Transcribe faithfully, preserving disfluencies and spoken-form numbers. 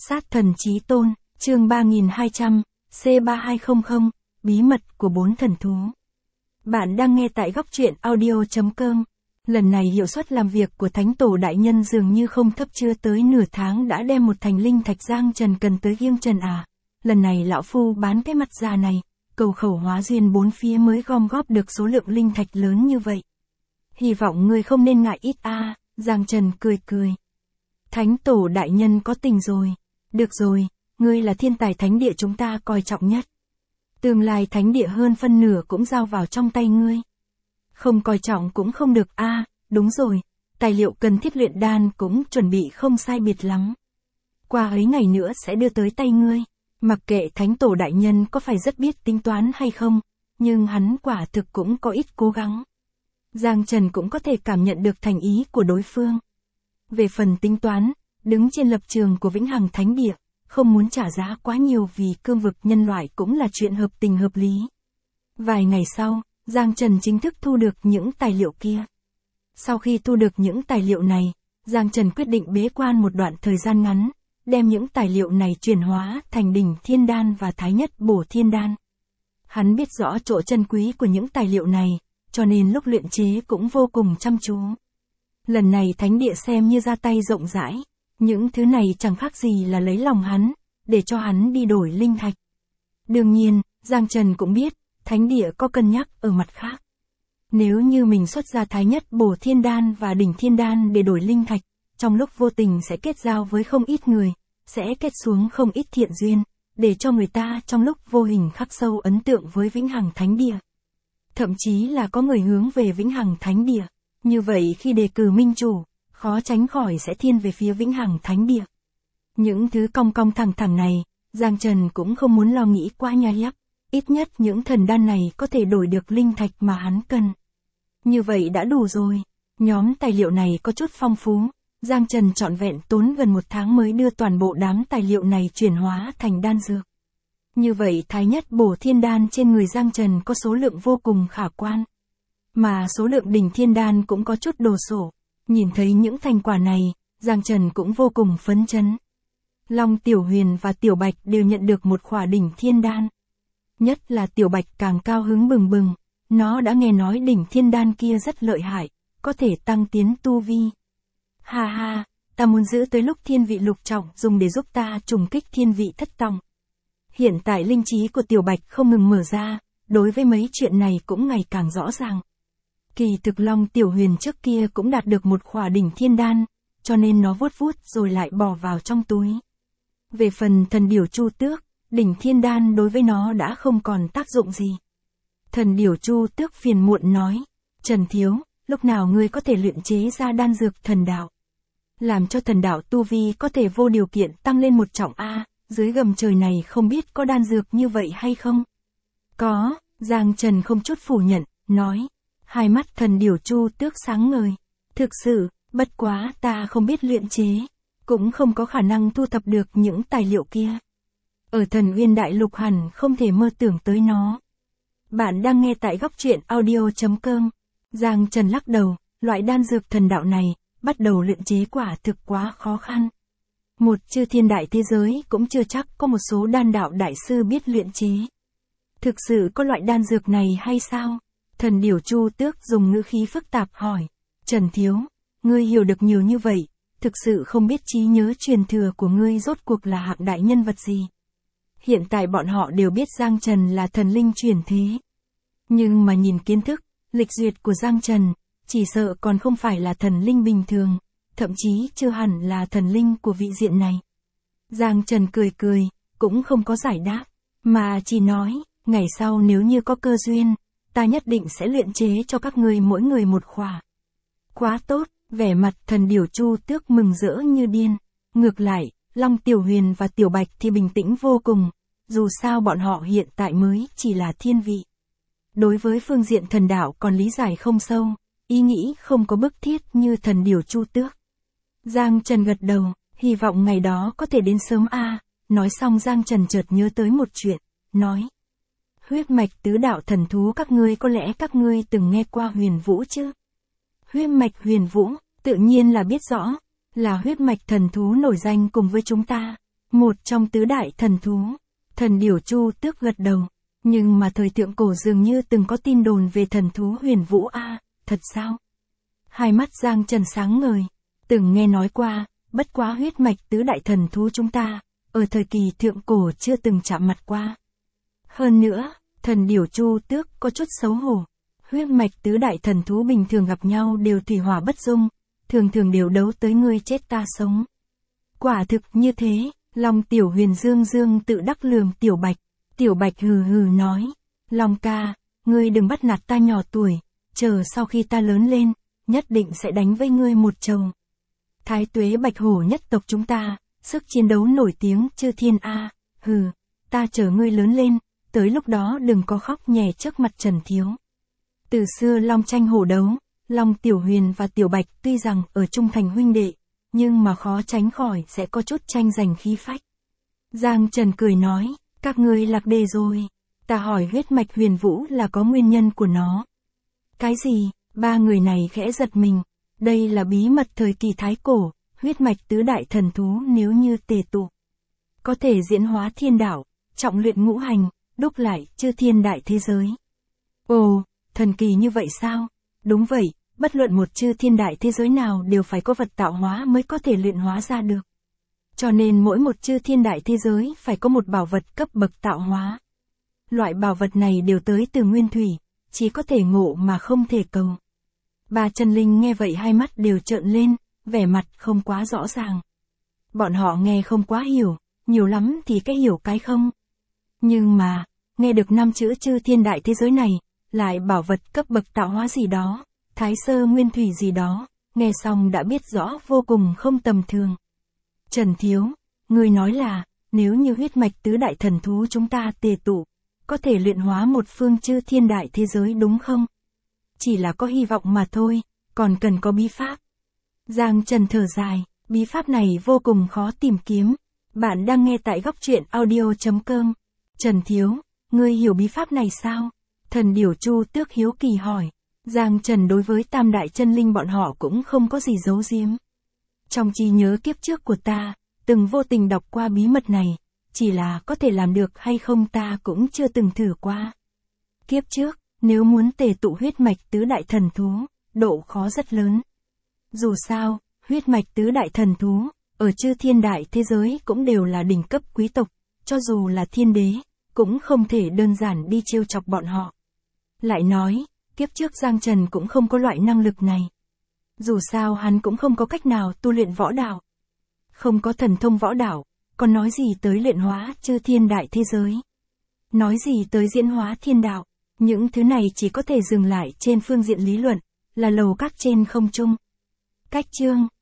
Sát thần chí tôn, chương ba nghìn hai trăm, C ba hai không không, bí mật của bốn thần thú. Bạn đang nghe tại góc truyện audio chấm com. Lần này hiệu suất làm việc của Thánh Tổ Đại Nhân dường như không thấp, chưa tới nửa tháng đã đem một thành linh thạch Giang Trần cần tới khiêng trần à. Lần này lão phu bán cái mặt già này, cầu khẩu hóa duyên bốn phía mới gom góp được số lượng linh thạch lớn như vậy. Hy vọng ngươi không nên ngại ít a. À, Giang Trần cười cười. Thánh Tổ Đại Nhân có tình rồi. Được rồi, ngươi là thiên tài thánh địa chúng ta coi trọng nhất. Tương lai thánh địa hơn phân nửa cũng giao vào trong tay ngươi. Không coi trọng cũng không được a. À, đúng rồi, tài liệu cần thiết luyện đan cũng chuẩn bị không sai biệt lắm. Qua ấy ngày nữa sẽ đưa tới tay ngươi. Mặc kệ Thánh Tổ Đại Nhân có phải rất biết tính toán hay không, nhưng hắn quả thực cũng có ít cố gắng. Giang Trần cũng có thể cảm nhận được thành ý của đối phương. Về phần tính toán, đứng trên lập trường của Vĩnh Hằng Thánh Địa, không muốn trả giá quá nhiều vì cương vực nhân loại cũng là chuyện hợp tình hợp lý. Vài ngày sau, Giang Trần chính thức thu được những tài liệu kia. Sau khi thu được những tài liệu này, Giang Trần quyết định bế quan một đoạn thời gian ngắn, đem những tài liệu này chuyển hóa thành đỉnh thiên đan và thái nhất bổ thiên đan. Hắn biết rõ chỗ chân quý của những tài liệu này, cho nên lúc luyện chế cũng vô cùng chăm chú. Lần này thánh địa xem như ra tay rộng rãi, những thứ này chẳng khác gì là lấy lòng hắn, để cho hắn đi đổi linh thạch. Đương nhiên, Giang Trần cũng biết, thánh địa có cân nhắc ở mặt khác. Nếu như mình xuất ra thái nhất bổ thiên đan và đỉnh thiên đan để đổi linh thạch, trong lúc vô tình sẽ kết giao với không ít người, sẽ kết xuống không ít thiện duyên, để cho người ta trong lúc vô hình khắc sâu ấn tượng với Vĩnh Hằng Thánh Địa. Thậm chí là có người hướng về Vĩnh Hằng Thánh Địa, như vậy khi đề cử minh chủ, khó tránh khỏi sẽ thiên về phía Vĩnh Hằng Thánh Địa. Những thứ cong cong thẳng thẳng này, Giang Trần cũng không muốn lo nghĩ quá nhai nhắc, ít nhất những thần đan này có thể đổi được linh thạch mà hắn cần. Như vậy đã đủ rồi, nhóm tài liệu này có chút phong phú, Giang Trần trọn vẹn tốn gần một tháng mới đưa toàn bộ đám tài liệu này chuyển hóa thành đan dược. Như vậy thái nhất bổ thiên đan trên người Giang Trần có số lượng vô cùng khả quan. Mà số lượng đỉnh thiên đan cũng có chút đồ sổ. Nhìn thấy những thành quả này, Giang Trần cũng vô cùng phấn chấn. Long Tiểu Huyền và Tiểu Bạch đều nhận được một khỏa đỉnh thiên đan. Nhất là Tiểu Bạch càng cao hứng bừng bừng, nó đã nghe nói đỉnh thiên đan kia rất lợi hại, có thể tăng tiến tu vi. Ha ha, ta muốn giữ tới lúc thiên vị lục trọng dùng để giúp ta trùng kích thiên vị thất trọng. Hiện tại linh trí của Tiểu Bạch không ngừng mở ra, đối với mấy chuyện này cũng ngày càng rõ ràng. Kỳ thực Long Tiểu Huyền trước kia cũng đạt được một khỏa đỉnh thiên đan, cho nên nó vuốt vuốt rồi lại bỏ vào trong túi. Về phần thần điểu Chu Tước, đỉnh thiên đan đối với nó đã không còn tác dụng gì. Thần điểu Chu Tước phiền muộn nói, Trần Thiếu, lúc nào ngươi có thể luyện chế ra đan dược thần đạo? Làm cho thần đạo tu vi có thể vô điều kiện tăng lên một trọng A, dưới gầm trời này không biết có đan dược như vậy hay không? Có, Giang Trần không chút phủ nhận, nói. Hai mắt thần điểu Chu Tước sáng ngời. Thực sự, bất quá ta không biết luyện chế, cũng không có khả năng thu thập được những tài liệu kia. Ở Thần Uyên Đại Lục hẳn không thể mơ tưởng tới nó. Bạn đang nghe tại góc truyện audio chấm com. Giang Trần lắc đầu, loại đan dược thần đạo này, bắt đầu luyện chế quả thực quá khó khăn. Một chư thiên đại thế giới cũng chưa chắc có một số đan đạo đại sư biết luyện chế. Thực sự có loại đan dược này hay sao? Thần điểu Chu Tước dùng ngữ khí phức tạp hỏi, Trần Thiếu, ngươi hiểu được nhiều như vậy, thực sự không biết trí nhớ truyền thừa của ngươi rốt cuộc là hạng đại nhân vật gì. Hiện tại bọn họ đều biết Giang Trần là thần linh truyền thế. Nhưng mà nhìn kiến thức, lịch duyệt của Giang Trần, chỉ sợ còn không phải là thần linh bình thường, thậm chí chưa hẳn là thần linh của vị diện này. Giang Trần cười cười, cũng không có giải đáp, mà chỉ nói, ngày sau nếu như có cơ duyên, ta nhất định sẽ luyện chế cho các ngươi mỗi người một khỏa. Quá tốt, vẻ mặt thần điểu Chu Tước mừng rỡ như điên. Ngược lại, Long Tiểu Huyền và Tiểu Bạch thì bình tĩnh vô cùng, dù sao bọn họ hiện tại mới chỉ là thiên vị. Đối với phương diện thần đạo còn lý giải không sâu, ý nghĩ không có bức thiết như thần điểu Chu Tước. Giang Trần gật đầu, hy vọng ngày đó có thể đến sớm a. Nói xong Giang Trần chợt nhớ tới một chuyện, nói. Huyết mạch tứ đạo thần thú các ngươi có lẽ các ngươi từng nghe qua Huyền Vũ chứ? Huyết mạch Huyền Vũ, tự nhiên là biết rõ, là huyết mạch thần thú nổi danh cùng với chúng ta. một trong tứ đại thần thú. Thần điểu Chu Tước gật đầu. Nhưng mà thời thượng cổ dường như từng có tin đồn về thần thú Huyền Vũ a, thật sao? Hai mắt Giang Trần sáng ngời. Từng nghe nói qua, bất quá huyết mạch tứ đại thần thú chúng ta, ở thời kỳ thượng cổ chưa từng chạm mặt qua. Hơn nữa, thần điểu Chu Tước có chút xấu hổ. Huyết mạch tứ đại thần thú bình thường gặp nhau đều thủy hỏa bất dung, thường thường đều đấu tới ngươi chết ta sống. Quả thực như thế, Long Tiểu Huyền dương dương tự đắc lườm Tiểu Bạch. Tiểu Bạch hừ hừ nói, Long ca, ngươi đừng bắt nạt ta nhỏ tuổi, chờ sau khi ta lớn lên, nhất định sẽ đánh với ngươi một chầu. Thái tuế bạch hổ nhất tộc chúng ta, sức chiến đấu nổi tiếng chư thiên a, hừ, ta chờ ngươi lớn lên, tới lúc đó đừng có khóc nhè trước mặt Trần Thiếu. Từ xưa Long tranh hổ đấu, Long Tiểu Huyền và Tiểu Bạch tuy rằng ở trung thành huynh đệ, nhưng mà khó tránh khỏi sẽ có chút tranh giành khí phách. Giang Trần cười nói, các ngươi lạc đề rồi, ta hỏi huyết mạch Huyền Vũ là có nguyên nhân của nó. Cái gì? Ba người này khẽ giật mình, đây là bí mật thời kỳ thái cổ, huyết mạch tứ đại thần thú nếu như tề tụ, có thể diễn hóa thiên đạo, trọng luyện ngũ hành, đúc lại chư thiên đại thế giới. Ồ, thần kỳ như vậy sao? Đúng vậy, bất luận một chư thiên đại thế giới nào đều phải có vật tạo hóa mới có thể luyện hóa ra được. Cho nên mỗi một chư thiên đại thế giới phải có một bảo vật cấp bậc tạo hóa. Loại bảo vật này đều tới từ nguyên thủy, chỉ có thể ngộ mà không thể cầu. Ba chân linh nghe vậy hai mắt đều trợn lên, vẻ mặt không quá rõ ràng. Bọn họ nghe không quá hiểu, nhiều lắm thì cái hiểu cái không. Nhưng mà, nghe được năm chữ chư thiên đại thế giới này, lại bảo vật cấp bậc tạo hóa gì đó, thái sơ nguyên thủy gì đó, nghe xong đã biết rõ vô cùng không tầm thường. Trần Thiếu, người nói là, nếu như huyết mạch tứ đại thần thú chúng ta tề tụ, có thể luyện hóa một phương chư thiên đại thế giới đúng không? Chỉ là có hy vọng mà thôi, còn cần có bí pháp. Giang Trần thở dài, bí pháp này vô cùng khó tìm kiếm. Bạn đang nghe tại góc truyện audio chấm com. Trần Thiếu, ngươi hiểu bí pháp này sao? Thần điểu Chu Tước hiếu kỳ hỏi. Giang Trần đối với tam đại chân linh bọn họ cũng không có gì giấu giếm. Trong trí nhớ kiếp trước của ta, từng vô tình đọc qua bí mật này, chỉ là có thể làm được hay không ta cũng chưa từng thử qua. Kiếp trước, nếu muốn tề tụ huyết mạch tứ đại thần thú, độ khó rất lớn. Dù sao, huyết mạch tứ đại thần thú, ở chư thiên đại thế giới cũng đều là đỉnh cấp quý tộc, cho dù là thiên đế, cũng không thể đơn giản đi trêu chọc bọn họ. Lại nói, kiếp trước Giang Trần cũng không có loại năng lực này. Dù sao hắn cũng không có cách nào tu luyện võ đạo. Không có thần thông võ đạo, còn nói gì tới luyện hóa chư thiên đại thế giới. Nói gì tới diễn hóa thiên đạo, những thứ này chỉ có thể dừng lại trên phương diện lý luận, là lầu các trên không trung. Cách chương